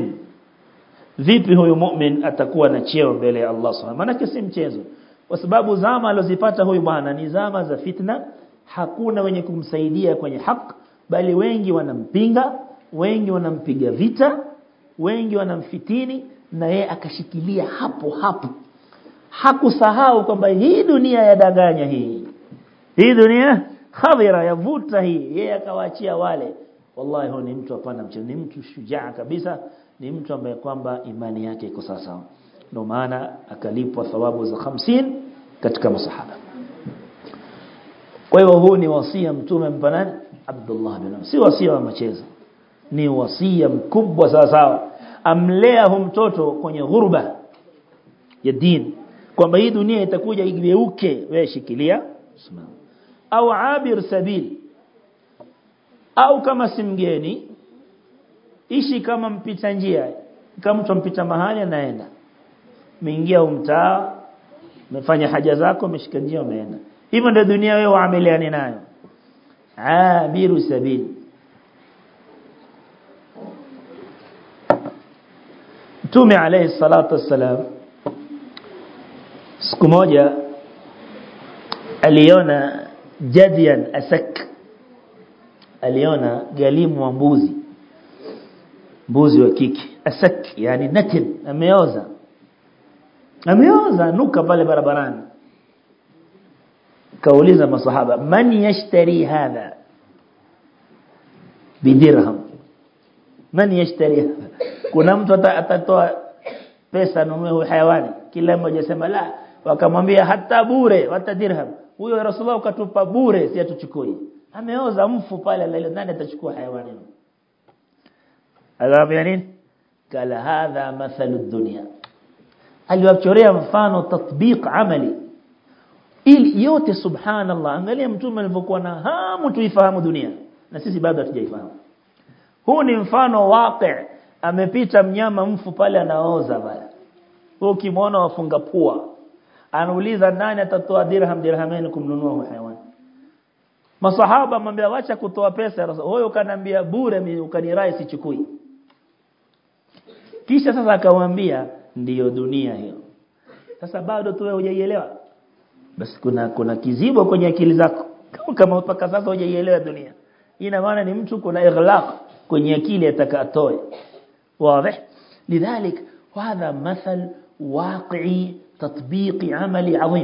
mu'min atakuwa na cheo mbele ya Allah Subhanahu. Maana si mchezo. Kwa sababu zama alizopata huyu bwana ni zama za fitna, hakuna wenye kumsaidia kwenye haki, bali wengi wanampinga, wengi wanampiga vita, wengi wanamfitini, na yeye akashikilia hapo hapo. Hakusahau kwamba hii dunia yadanganya, hii dunia khadhira yavuta hii, yeye akawaachia wale. Wallahi huyu ni mtu hapana mchezo, ni mtu shujaa kabisa, ni mtu ambaye kwamba imani yake iko sawa. Ndio maana akalipwa thawabu za 50 katika masahaba. Kwa kwa hiyo huu ni wasia mtume mpanani Abdullah bin Umar, si wasia wa mchezo, ni wasia mkubwa sawa sawa. Amlea huyo mtoto kwenye ghurba ya dini, kwamba hii dunia itakuja igeuke, wewe shikilia simama, au abir sabil, au kama si mgeni ishi kama mpita njia, kama mtu mpita mahali anaenda, umeingia mtaa, umefanya haja zako, umeshika njia umeenda. Hivyo ndio dunia wewe waamiliane nayo, abiru sabil. Mtume alayhi salatu wassalam siku moja aliona jadian asak, aliona galimu wa mbuzi wa kike, asak yani natin, ameoza nuka pale barabarani. Kauliza masahaba, man yashtari hadha bidirham, man yashtari hadha, kuna mtu atatoa pesa nunue huyu hayawani? Kila mmoja sema la, wakamwambia hata bure, hata dirham. Huyo Rasulullah ukatupa bure, si atuchukue, ameoza mfu pale, leo nani atachukua hayawani? Aliwaambia nini? Kala hadha mathalud dunya, aliwachorea mfano tatbiq amali ili yote. Subhanallah, angalia mtume alivyokuwa na hamu tuifahamu dunia, na sisi bado hatujaifahamu. Huu ni mfano waqi, amepita mnyama mfu pale anaoza pale, wewe ukimwona wafunga pua, anauliza nani atatoa dirhamain kumnunua hayawani? Masahaba mwambia wacha kutoa pesa, wewe ukaniambia bure, mimi ukanirai sichukui. Kisha sasa akamwambia ndiyo dunia hiyo. Sasa bado tu wewe hujaielewa, basi kuna kizibo kwenye akili zako, kama mpaka sasa hujaielewa dunia. Ina maana ni mtu kuna ighlaq kwenye akili atakatoe. Wazi? Lidhalik hadha mathal waqi'i tatbiqi amali adhim.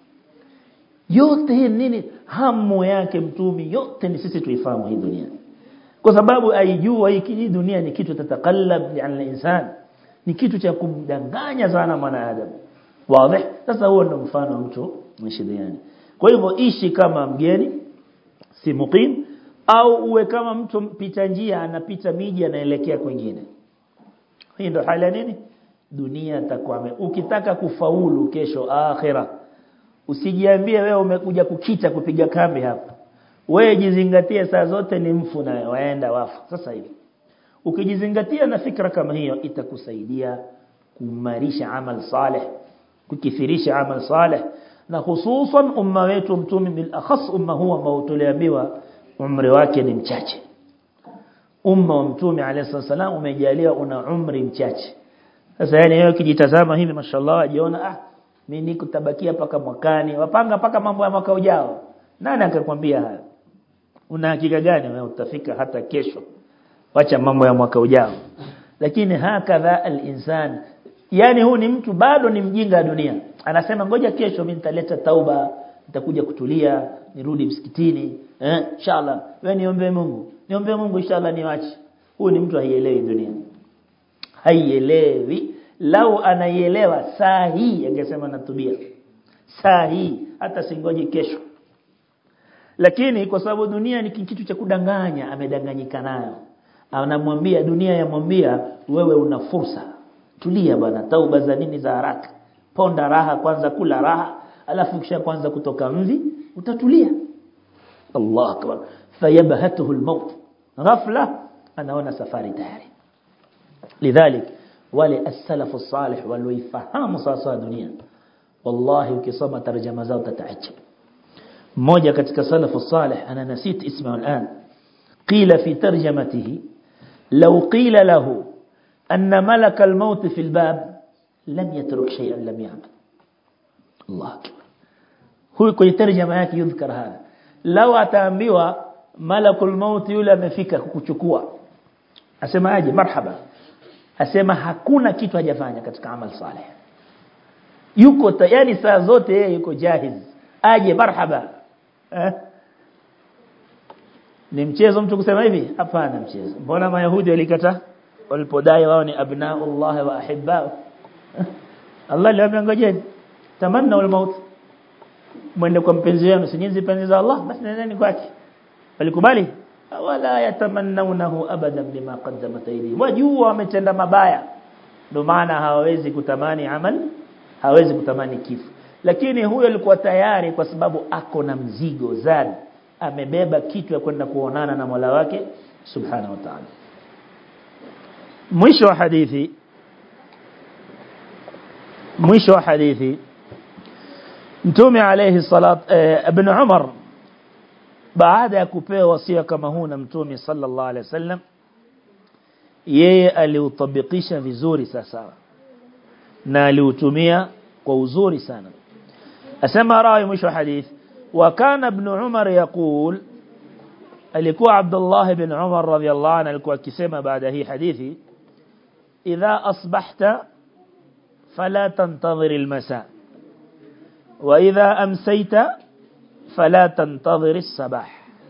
Yote hii nini hamu yake mtume? Yote ni sisi tuifahamu hii dunia, kwa sababu aijua hii dunia ni kitu tatakallab ala insan, ni kitu cha kumdanganya sana mwanadamu. Wazi? Sasa huo ndio mfano mtu mshidiani. Kwa hivyo ishi kama mgeni, si muqim, au uwe kama mtu mpita njia, anapita miji anaelekea kwingine. Hii ndio hali ya nini dunia takwame. Ukitaka kufaulu kesho akhira, usijiambie wewe umekuja kukita kupiga kambi hapa. Wewe jizingatie saa zote ni mfu na waenda wafu. Sasa hivi ukijizingatia na fikra kama hiyo, itakusaidia kuimarisha amal salih, kukithirisha amal salih. Na hususan umma wetu mtume bil akhas, umma huwa mautuliambiwa umri wake ni mchache. Umma wa mtume alayhi salam umejaliwa una umri mchache. Sasa yani wewe ukijitazama hivi mashallah ajiona mimi niko tabakia paka mwakani, wapanga paka mambo ya mwaka ujao. Nani akakwambia haya? Una hakika gani wewe utafika hata kesho? Wacha mambo ya mwaka ujao. Lakini hakadha al-insan, yani huu ni mtu bado ni mjinga dunia, anasema ngoja kesho mimi nitaleta tauba, nitakuja kutulia, nirudi msikitini, inshallah. Wewe niombe Mungu inshallah niwache. Huu ni mtu haielewi dunia, haielewi. Lau anaielewa saa hii angesema natubia saa hii, hata singoje kesho. Lakini kwa sababu dunia ni kitu cha kudanganya, amedanganyika nayo. Anamwambia dunia, yamwambia wewe una fursa, tulia bwana, tauba za nini za haraka, ponda raha kwanza, kula raha, alafu kisha kwanza kutoka mvi utatulia. Allah akbar. Fayabhatuhu almaut, ghafla anaona safari tayari. Lidhalik wale as-salafu salih walioifahamu sasa dunia, wallahi ukisoma tarjama zao tataajab. Mmoja katika salafu salih, ana nasit ismahu al'an, qila fi tarjamatihi law qila lahu anna malaka al-maut fi al-bab lam yatruk shay'an lam ya'mal. Allah akbar. Huyu kwenye tarjama yake yudhkar hapa, law ataambiwa malakul maut yule amefika kukuchukua, asema aje marhaba, asema hakuna kitu hajafanya katika amal salih, yuko tayari saa zote, yeye yuko jahiz, aje marhaba. Ni mchezo mtu kusema hivi? Hapana mchezo. Mbona Mayahudi walikataa walipodai wao ni abnaullah wa ahibba? Allah aliwaambia ngojeni, tamanna al-maut, mwende kwa mpenzi wenu sinyinzi penzi za Allah basi nendeni kwake walikubali wala yatamannawnahu abadan bima qaddamat aydihim wajua wametenda mabaya ndio maana hawawezi kutamani amal hawezi kutamani kifo lakini huyo alikuwa tayari kwa sababu ako na mzigo zad amebeba kitu ya kwenda kuonana na Mola wake subhanahu wa ta'ala mwisho wa hadithi Mtume alayhi salat ibn Umar baada ya kupewa wasia kama huu na Mtume sallallahu alayhi wasallam yeye aliutabikisha vizuri sasa na aliutumia kwa uzuri sana asema rawi mwisho hadith wa kana ibn Umar yaqul alikuwa Abdullah ibn Umar radhiyallahu anhu alikuwa akisema baada hii hadithi idha asbahta fala tantadhir almasa wa idha amsayta fala tantadhir as-sabah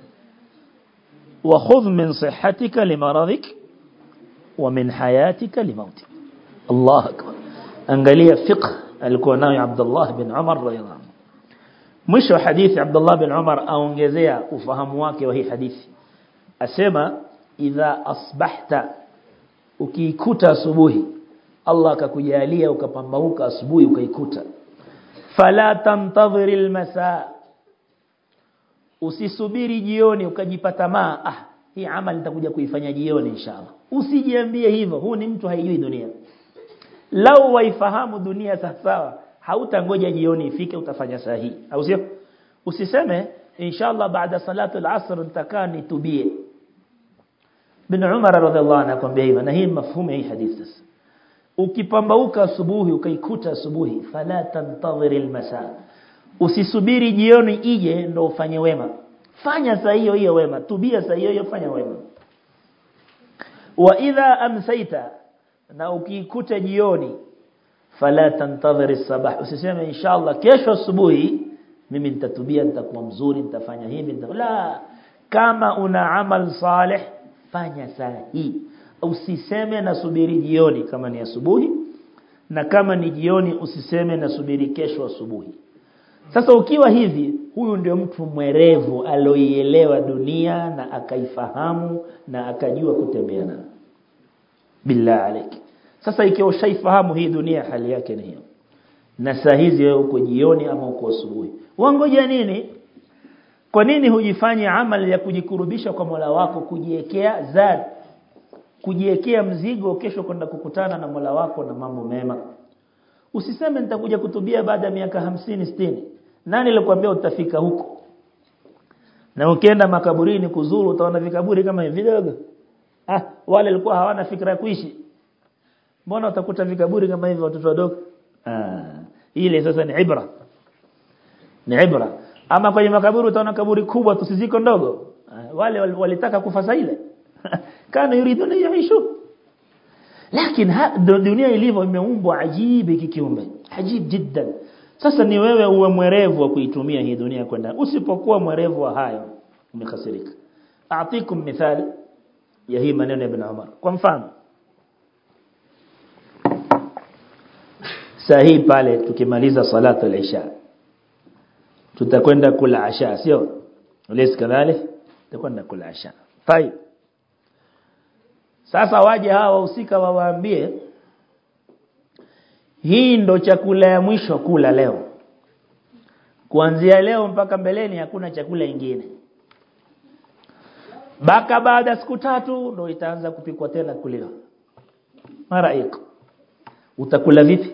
wa khudh min sihhatika limaradhik wa min hayatika limautik Allah akbar angalia fiqh alikuwa nayo Abdullah ibn Umar radhiyallahu anhu mwisho hadithi Abdullah ibn Umar aongezea ufahamu wake wa hii hadithi asema idha asbahta ukiikuta asubuhi Allah akakujalia ukapambauka asubuhi ukaikuta fala tantadhir almasa usisubiri jioni ukajipata hii amali nitakuja kuifanya jioni inshallah usijiambie hivyo huu ni mtu haijui dunia lau waifahamu dunia sawa hautangoja jioni ifike utafanya sahihi au sio usiseme inshallah baada salatu al-asr nitakaa nitubie bin Umar radhiallahu anhu akwambia hivyo na hii mafhumu hii hadithi sasa ukipambauka asubuhi ukaikuta asubuhi fala tantadhir al-masa usisubiri jioni ije ndo ufanye wema fanya saa hiyo wema tubia saa hiyo fanya wema wa idha amsayta na ukikuta jioni fala tantadhir as-sabah usiseme inshallah kesho asubuhi mimi nitatubia nitakuwa mzuri nitafanya hivi la kama una amal salih fanya sahihi usiseme nasubiri jioni kama ni asubuhi na kama ni jioni usiseme nasubiri kesho asubuhi sasa ukiwa hivi huyu ndio mtu mwerevu aloielewa dunia na akaifahamu na akajua kutembea nayo billah alayk sasa ikiwa ushaifahamu hii dunia hali yake ni hiyo na saa hizi wewe uko jioni ama uko asubuhi wangoja nini kwa nini hujifanye amali ya kujikurubisha kwa Mola wako kujiwekea zad kujiwekea mzigo kesho kwenda kukutana na Mola wako na mambo mema usiseme nitakuja kutubia baada ya miaka 50 60 nani alikwambia utafika huko na ukienda makaburini kuzuru utaona vikaburi kama hivi vidogo wale walikuwa hawana fikra ya kuishi mbona utakuta vikaburi kama hivi watoto wadogo ile sasa ni ibra ama kwenye makaburi utaona kaburi kubwa tusiziko ndogo wale walitaka kufa ile kana yuriduna yaishu lakini dunia ilivyo imeumbwa ajibu kikiumbe ajib jiddan sasa ni wewe uwe mwerevu wa kuitumia hii dunia kwenda usipokuwa mwerevu wa hayo umekasirika aatikum mithali ya hii maneno ya Ibn Umar kwa mfano sahi pale tukimaliza salatu al-isha tutakwenda kula asha sio ulis kadhalik tutakwenda kula asha طيب sasa waje hawa wahusika wawaambie hii ndo chakula ya mwisho kula leo kuanzia leo mpaka mbeleni hakuna chakula kingine baka baada siku 3 ndo itaanza kupikwa tena kuliwa mara iko utakula vipi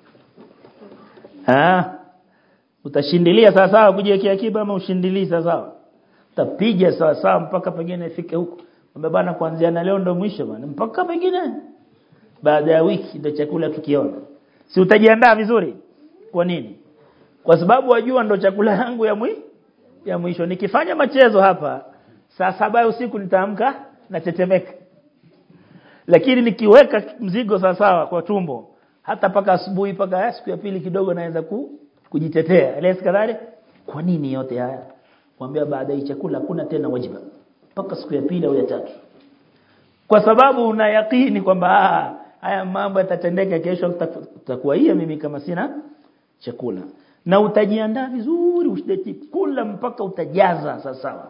utashindilia sawa kujiwekea akiba ama ushindilii sawa utapiga sawa mpaka pengine ifike huko kwamba bana kuanzia na leo ndo mwisho bana mpaka pengine baada ya wiki ndo chakula tukiona si utajiandaa vizuri kwa nini kwa sababu wajua ndo chakula yangu ya mwisho nikifanya machezo hapa saa 7 usiku nitaamka na tetemeka lakini nikiweka mzigo sawa kwa tumbo hata paka asubuhi paka siku ya pili kidogo naweza kujitetea ile kadhari kwa nini yote haya mwambie baada ya chakula kuna tena wajiba paka siku ya pili au ya tatu kwa sababu una yakini kwamba haya mambo yatatendeka kesho tutakuwa mimi kama sina chakula na utajiandaa vizuri usideti kula mpaka utajaza sawa.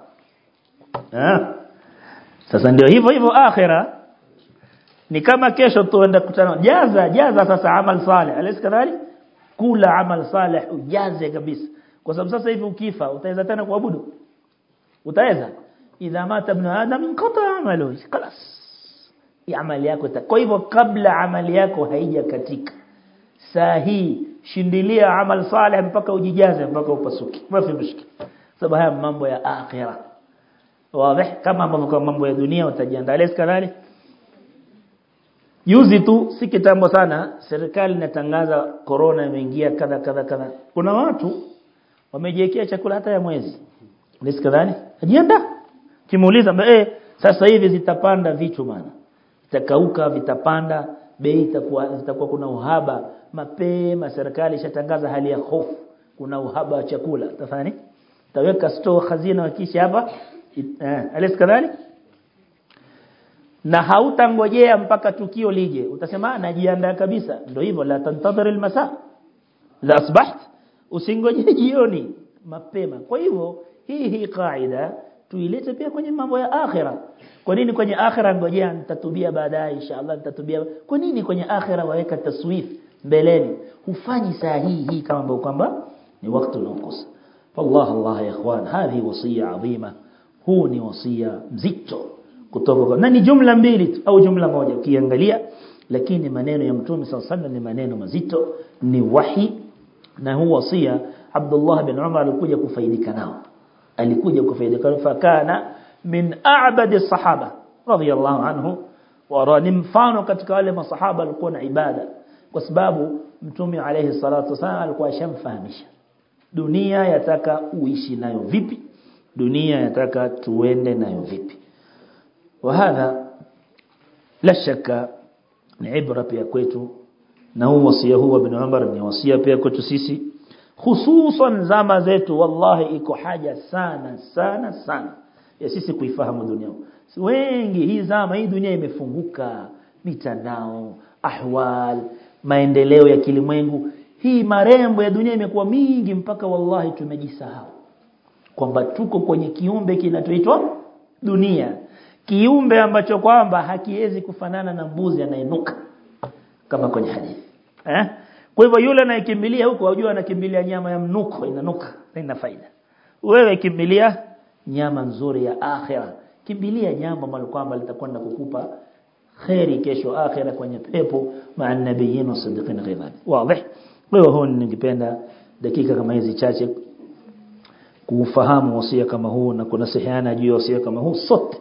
Sasa ndio hivyo akhira ni kama kesho tuenda kutana jaza sasa amal salih alisikadhali kula amal salih ujaze kabisa kwa sababu sasa hivi ukifa utaweza tena kuabudu utaweza idha mata ibn adam inqata amalu خلاص amali yako kwa hivyo kabla amali yako haijakatika sahi shindilia amal salih mpaka ujijaze mpaka upasuki mafi mushkil sababu haya mambo ya akhira wazi kama mambo ya dunia utajiandaa kadhalika. Juzi tu si kitambo sana serikali inatangaza corona imeingia kadha. Kuna watu wamejiwekea chakula hata ya mwezi. Nisikadhani? Ajiandaa. Kimuuliza sasa hivi zitapanda vitu maana. Vitakauka vitapanda, bei itakuwa kuna uhaba. Mapema serikali ishatangaza hali ya hofu. Kuna uhaba wa chakula. Tafani? Taweka store khazina wakishi hapa. Alisikadhani? Na hautangojea mpaka tukio lije utasema najiandaa kabisa ndio hivyo la tantadhir almasa la asbaht usingoje jioni mapema kwa hivyo hii kaida tuilete pia kwenye mambo ya akhira kwa nini kwenye akhira ngojea nitatubia baadaye inshallah nitatubia kwa nini kwenye akhira waweka taswif mbeleni ufanyi sahihi kama kwamba ni wakati unaokosa Allah ya ikhwan hadi wasia adhima huu ni wasia mzito kutoka na ni jumla mbili tu au jumla moja ukiangalia lakini maneno ya mtume sallallahu ni maneno mazito ni wahi na huwa wasia Abdullah bin Umar alikuja kufaidika nao fakana min a'badi sahaba radiyallahu anhu wa ni mfano katika wale masahaba walikuwa na ibada kwa sababu mtume alayhi salatu wasallam alikuwa shamfahamisha dunia yataka uishi nayo vipi dunia yataka tuende nayo vipi وهذا لا شك عبره pia kwetu na huu wasia huu ibn Umar ni wasia pia kwetu sisi hususan zama zetu wallahi iko haja sana ya sisi kuifahamu dunia wengi hii zama hii dunia imefunguka mitandao ahwal maendeleo ya kilimwengu hii marembo ya dunia imekuwa mingi mpaka wallahi tumejisahau kwamba tuko kwenye kiumbe kinachoitwa dunia kiumbe ambacho kwamba hakiwezi kufanana na mbuzi anainuka kama kwenye hadithi kwa hivyo yule anayekimbilia huko unajua anakimbilia nyama ya mnuko inanuka ina faida wewe kimbilia nyama nzuri ya akhira kimbilia nyama ambalo kwamba litakwenda kukupa khairi kesho akhira kwenye pepo maa nabiyin wa siddiqin ghadhab wazi kwa hivyo huu ningependa dakika kama hizi chache kufahamu wasia kama huu na kunasihiana juu ya wasia kama huu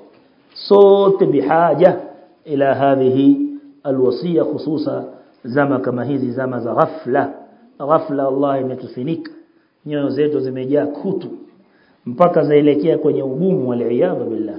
sote bihaja ila hadhihi alwasiya khususa zama kama hizi zama za ghafla Allah imetufinika nyoyo zetu zimejaa kutu mpaka zaelekea kwenye ugumu wal-iyad billah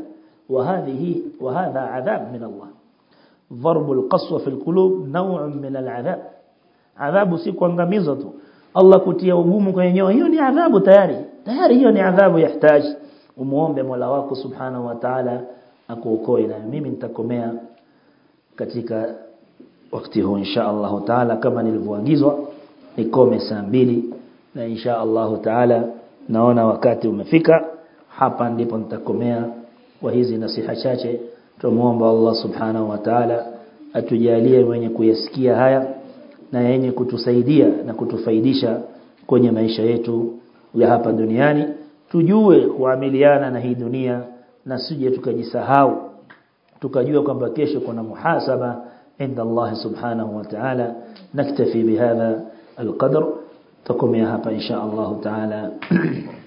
wa hadha adhab min Allah ضرب القسوة في القلوب نوع من العذاب adhabu si kuangamiza tu Allah kutia ugumu kwenye nyoyo hiyo ni adhabu tayari hiyo ni adhabu yahitaji umuombe Mola wako subhanahu wa ta'ala akuokoe na mimi nitakomea katika wakati huu insha Allah taala kama nilivyoagizwa nikome saa 2 na insha Allah taala naona wakati umefika hapa ndipo nitakomea kwa hizi nasiha chache tumuomba Allah subhanahu wa ta'ala atujalie wenye kuyasikia haya na yenye kutusaidia na kutufaidisha kwenye maisha yetu ya hapa duniani tujue kuamiliana na hii dunia na sije tukajisahau tukajua kwamba kesho kuna muhasaba inda Allah subhanahu wa ta'ala naktafi bihadha alqadr takomea hapa insha Allah ta'ala